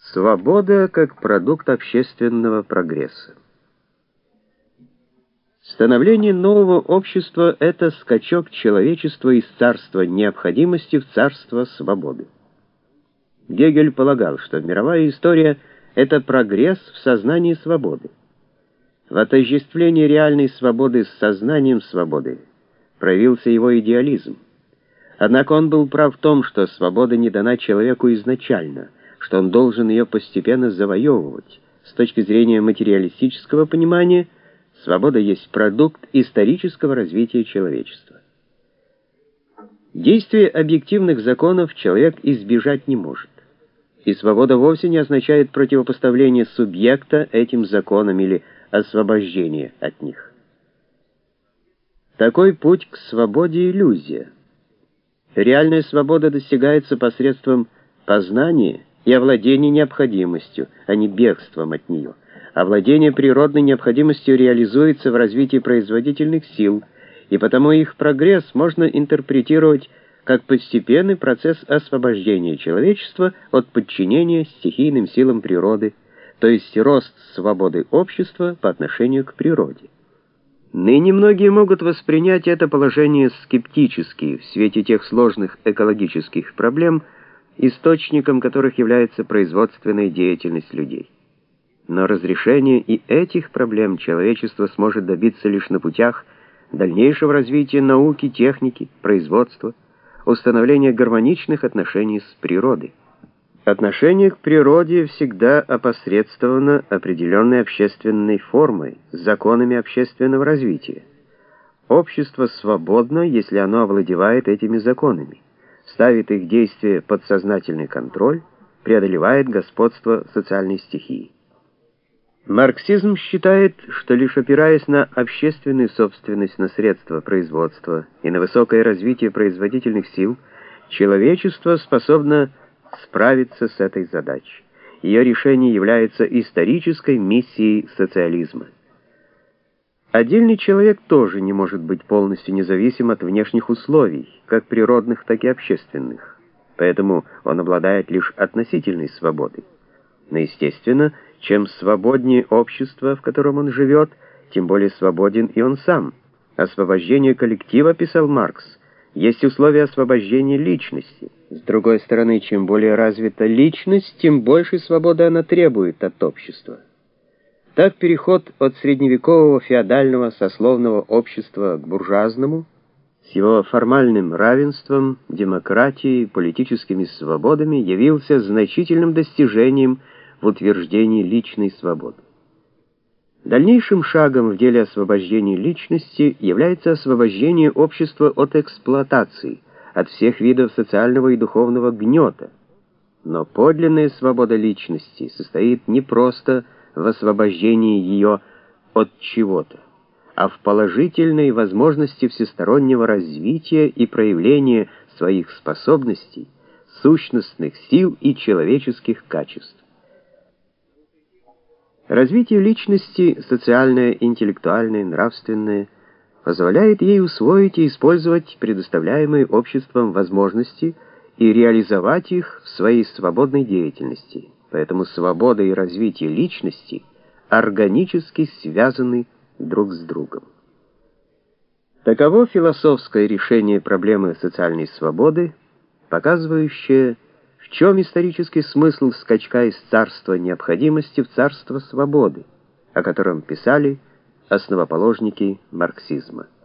Свобода как продукт общественного прогресса. Становление нового общества — это скачок человечества из царства необходимости в царство свободы. Гегель полагал, что мировая история — это прогресс в сознании свободы. В отождествлении реальной свободы с сознанием свободы проявился его идеализм. Однако он был прав в том, что свобода не дана человеку изначально, что он должен ее постепенно завоевывать. С точки зрения материалистического понимания, свобода есть продукт исторического развития человечества. Действия объективных законов человек избежать не может. И свобода вовсе не означает противопоставление субъекта этим законам или освобождение от них. Такой путь к свободе — иллюзия. Реальная свобода достигается посредством познания и овладения необходимостью, а не бегством от нее. Овладение природной необходимостью реализуется в развитии производительных сил, и потому их прогресс можно интерпретировать как постепенный процесс освобождения человечества от подчинения стихийным силам природы, то есть рост свободы общества по отношению к природе. Ныне многие могут воспринять это положение скептически в свете тех сложных экологических проблем, источником которых является производственная деятельность людей. Но разрешение и этих проблем человечество сможет добиться лишь на путях дальнейшего развития науки, техники, производства, установления гармоничных отношений с природой. Отношение к природе всегда опосредствовано определенной общественной формой, законами общественного развития. Общество свободно, если оно овладевает этими законами, ставит их действие под сознательный контроль, преодолевает господство социальной стихии. Марксизм считает, что лишь опираясь на общественную собственность на средства производства и на высокое развитие производительных сил, человечество способно справиться с этой задачей. Ее решение является исторической миссией социализма. Отдельный человек тоже не может быть полностью независим от внешних условий, как природных, так и общественных. Поэтому он обладает лишь относительной свободой. Но, естественно, чем свободнее общество, в котором он живет, тем более свободен и он сам. Освобождение коллектива, писал Маркс, есть условие освобождения личности. С другой стороны, чем более развита личность, тем больше свободы она требует от общества. Так переход от средневекового феодального сословного общества к буржуазному, с его формальным равенством, демократией, политическими свободами, явился значительным достижением в утверждении личной свободы. Дальнейшим шагом в деле освобождения личности является освобождение общества от эксплуатации, от всех видов социального и духовного гнета. Но подлинная свобода личности состоит не просто в освобождении ее от чего-то, а в положительной возможности всестороннего развития и проявления своих способностей, сущностных сил и человеческих качеств. Развитие личности, социальное, интеллектуальное, нравственное, позволяет ей усвоить и использовать предоставляемые обществом возможности и реализовать их в своей свободной деятельности. Поэтому свобода и развитие личности органически связаны друг с другом. Таково философское решение проблемы социальной свободы, показывающее, в чем исторический смысл скачка из царства необходимости в царство свободы, о котором писали основоположники марксизма.